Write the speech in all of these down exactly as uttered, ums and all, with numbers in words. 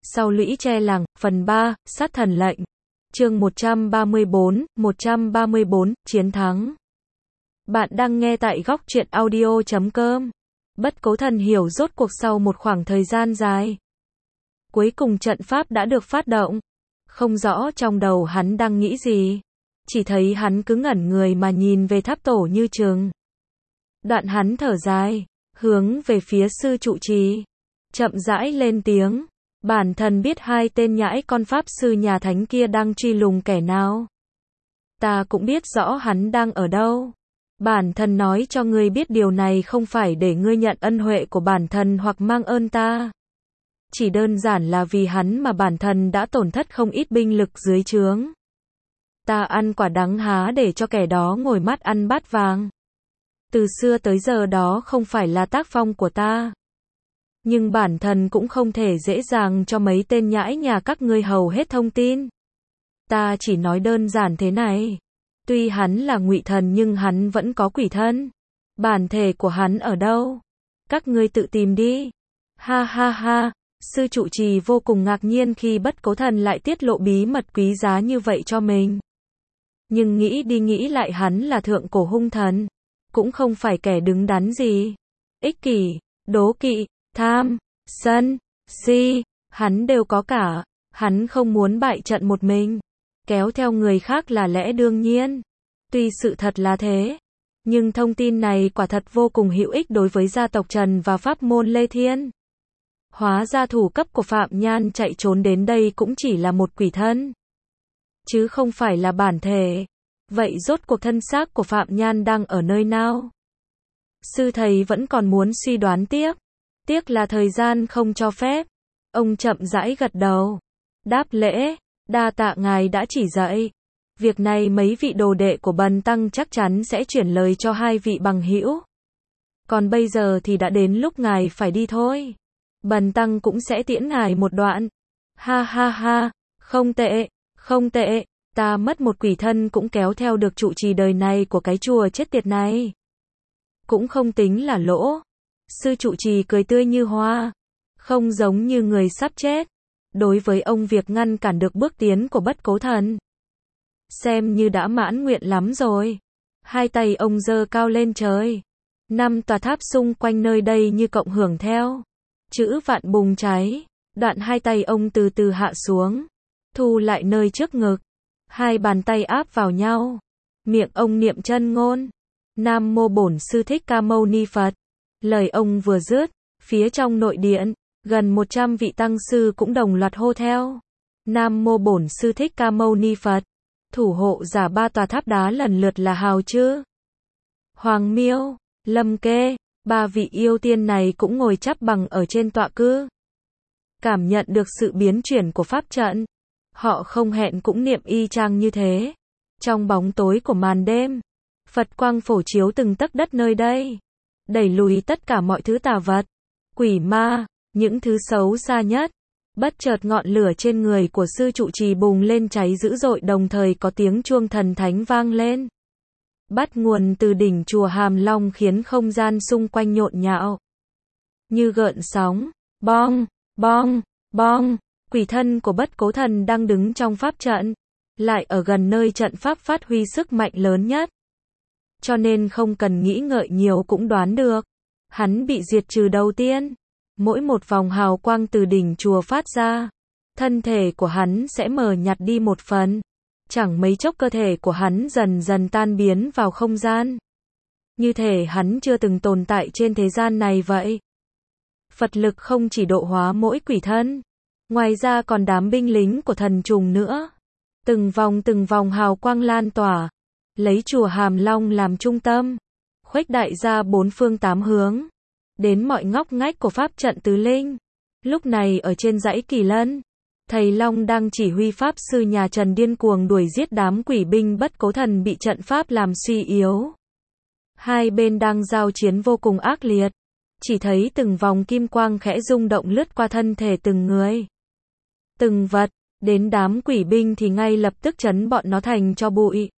Sau lũy tre làng, phần ba, sát thần lệnh. Chương một trăm ba mươi bốn, một trăm ba mươi bốn, chiến thắng. Bạn đang nghe tại góc truyện audio chấm com. Bất Cố Thần hiểu rốt cuộc sau một khoảng thời gian dài. Cuối cùng trận pháp đã được phát động. Không rõ trong đầu hắn đang nghĩ gì. Chỉ thấy hắn cứ ngẩn người mà nhìn về tháp tổ như chừng. Đoạn hắn thở dài, hướng về phía sư trụ trì. Chậm rãi lên tiếng. Bản thân biết hai tên nhãi con pháp sư nhà thánh kia đang truy lùng kẻ nào. Ta cũng biết rõ hắn đang ở đâu. Bản thân nói cho ngươi biết điều này không phải để ngươi nhận ân huệ của bản thân hoặc mang ơn ta. Chỉ đơn giản là vì hắn mà bản thân đã tổn thất không ít binh lực dưới trướng. Ta ăn quả đắng há để cho kẻ đó ngồi mắt ăn bát vàng. Từ xưa tới giờ đó không phải là tác phong của ta. Nhưng bản thân cũng không thể dễ dàng cho mấy tên nhãi nhà các ngươi hầu hết thông tin. Ta chỉ nói đơn giản thế này. Tuy hắn là ngụy thần nhưng hắn vẫn có quỷ thân. Bản thể của hắn ở đâu? Các ngươi tự tìm đi. Ha ha ha. Sư trụ trì vô cùng ngạc nhiên khi Bất Cố Thần lại tiết lộ bí mật quý giá như vậy cho mình. Nhưng nghĩ đi nghĩ lại hắn là thượng cổ hung thần. Cũng không phải kẻ đứng đắn gì. Ích kỷ, đố kỵ, tham, sân, si, hắn đều có cả. Hắn không muốn bại trận một mình. Kéo theo người khác là lẽ đương nhiên. Tuy sự thật là thế. Nhưng thông tin này quả thật vô cùng hữu ích đối với gia tộc Trần và pháp môn Lê Thiên. Hóa ra thủ cấp của Phạm Nhan chạy trốn đến đây cũng chỉ là một quỷ thân. Chứ không phải là bản thể. Vậy rốt cuộc thân xác của Phạm Nhan đang ở nơi nào? Sư thầy vẫn còn muốn suy đoán tiếp. Tiếc là thời gian không cho phép. Ông chậm rãi gật đầu. Đáp lễ, đa tạ ngài đã chỉ dạy. Việc này mấy vị đồ đệ của Bần Tăng chắc chắn sẽ chuyển lời cho hai vị bằng hữu. Còn bây giờ thì đã đến lúc ngài phải đi thôi. Bần Tăng cũng sẽ tiễn ngài một đoạn. Ha ha ha, không tệ, không tệ, ta mất một quỷ thân cũng kéo theo được trụ trì đời này của cái chùa chết tiệt này. Cũng không tính là lỗ. Sư trụ trì cười tươi như hoa. Không giống như người sắp chết. Đối với ông việc ngăn cản được bước tiến của Bất Cố Thần. Xem như đã mãn nguyện lắm rồi. Hai tay ông giơ cao lên trời. Năm tòa tháp xung quanh nơi đây như cộng hưởng theo. Chữ vạn bùng cháy. Đoạn hai tay ông từ từ hạ xuống. Thu lại nơi trước ngực. Hai bàn tay áp vào nhau. Miệng ông niệm chân ngôn. Nam mô Bổn Sư Thích Ca Mâu Ni Phật. Lời ông vừa dứt, phía trong nội điện, gần một trăm vị tăng sư cũng đồng loạt hô theo. Nam mô Bổn Sư Thích Ca Mâu Ni Phật. Thủ hộ giả ba tòa tháp đá lần lượt là Hào Chư, Hoàng Miêu, Lâm Kê. Ba vị yêu tiên này cũng ngồi chắp bằng ở trên tọa cư. Cảm nhận được sự biến chuyển của pháp trận. Họ không hẹn cũng niệm y chang như thế. Trong bóng tối của màn đêm, Phật quang phổ chiếu từng tấc đất nơi đây. Đẩy lùi tất cả mọi thứ tà vật, quỷ ma, những thứ xấu xa nhất. Bất chợt ngọn lửa trên người của sư trụ trì bùng lên cháy dữ dội, đồng thời có tiếng chuông thần thánh vang lên. Bắt nguồn từ đỉnh chùa Hàm Long khiến không gian xung quanh nhộn nhạo. Như gợn sóng, bong, bong, bong. Quỷ thân của Bất Cố Thần đang đứng trong pháp trận. Lại ở gần nơi trận pháp phát huy sức mạnh lớn nhất. Cho nên không cần nghĩ ngợi nhiều cũng đoán được. Hắn bị diệt trừ đầu tiên. Mỗi một vòng hào quang từ đỉnh chùa phát ra. Thân thể của hắn sẽ mờ nhạt đi một phần. Chẳng mấy chốc cơ thể của hắn dần dần tan biến vào không gian. Như thể hắn chưa từng tồn tại trên thế gian này vậy. Phật lực không chỉ độ hóa mỗi quỷ thân. Ngoài ra còn đám binh lính của thần trùng nữa. Từng vòng từng vòng hào quang lan tỏa. Lấy chùa Hàm Long làm trung tâm. Khuếch đại ra bốn phương tám hướng. Đến mọi ngóc ngách của pháp trận tứ linh. Lúc này ở trên dãy Kỳ Lân. Thầy Long đang chỉ huy pháp sư nhà Trần điên cuồng đuổi giết đám quỷ binh Bất Cố Thần bị trận pháp làm suy yếu. Hai bên đang giao chiến vô cùng ác liệt. Chỉ thấy từng vòng kim quang khẽ rung động lướt qua thân thể từng người. Từng vật. Đến đám quỷ binh thì ngay lập tức chấn bọn nó thành cho bụi.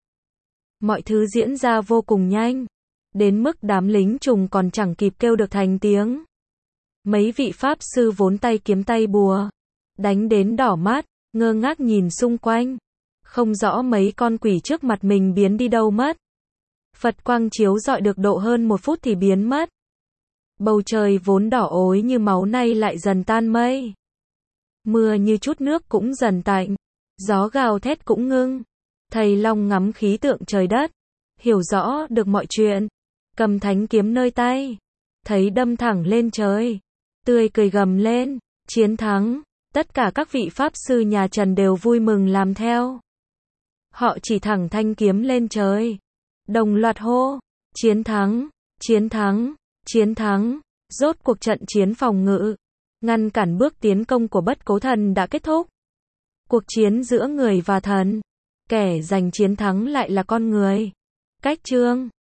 Mọi thứ diễn ra vô cùng nhanh. Đến mức đám lính trùng còn chẳng kịp kêu được thành tiếng. Mấy vị pháp sư vốn tay kiếm tay bùa. đánh đến đỏ mắt, ngơ ngác nhìn xung quanh. Không rõ mấy con quỷ trước mặt mình biến đi đâu mất. Phật quang chiếu rọi được độ hơn một phút thì biến mất. Bầu trời vốn đỏ ối như máu nay lại dần tan mây. Mưa như chút nước cũng dần tạnh. Gió gào thét cũng ngưng. Thầy Long ngắm khí tượng trời đất. Hiểu rõ được mọi chuyện. Cầm thánh kiếm nơi tay. Thấy đâm thẳng lên trời. Tươi cười gầm lên. Chiến thắng. Tất cả các vị pháp sư nhà Trần đều vui mừng làm theo. Họ chỉ thẳng thanh kiếm lên trời. Đồng loạt hô. Chiến thắng. Chiến thắng. Chiến thắng. Rốt cuộc trận chiến phòng ngự, ngăn cản bước tiến công của Bất Cố Thần đã kết thúc. Cuộc chiến giữa người và thần. Kẻ giành chiến thắng lại là con người. Cách chương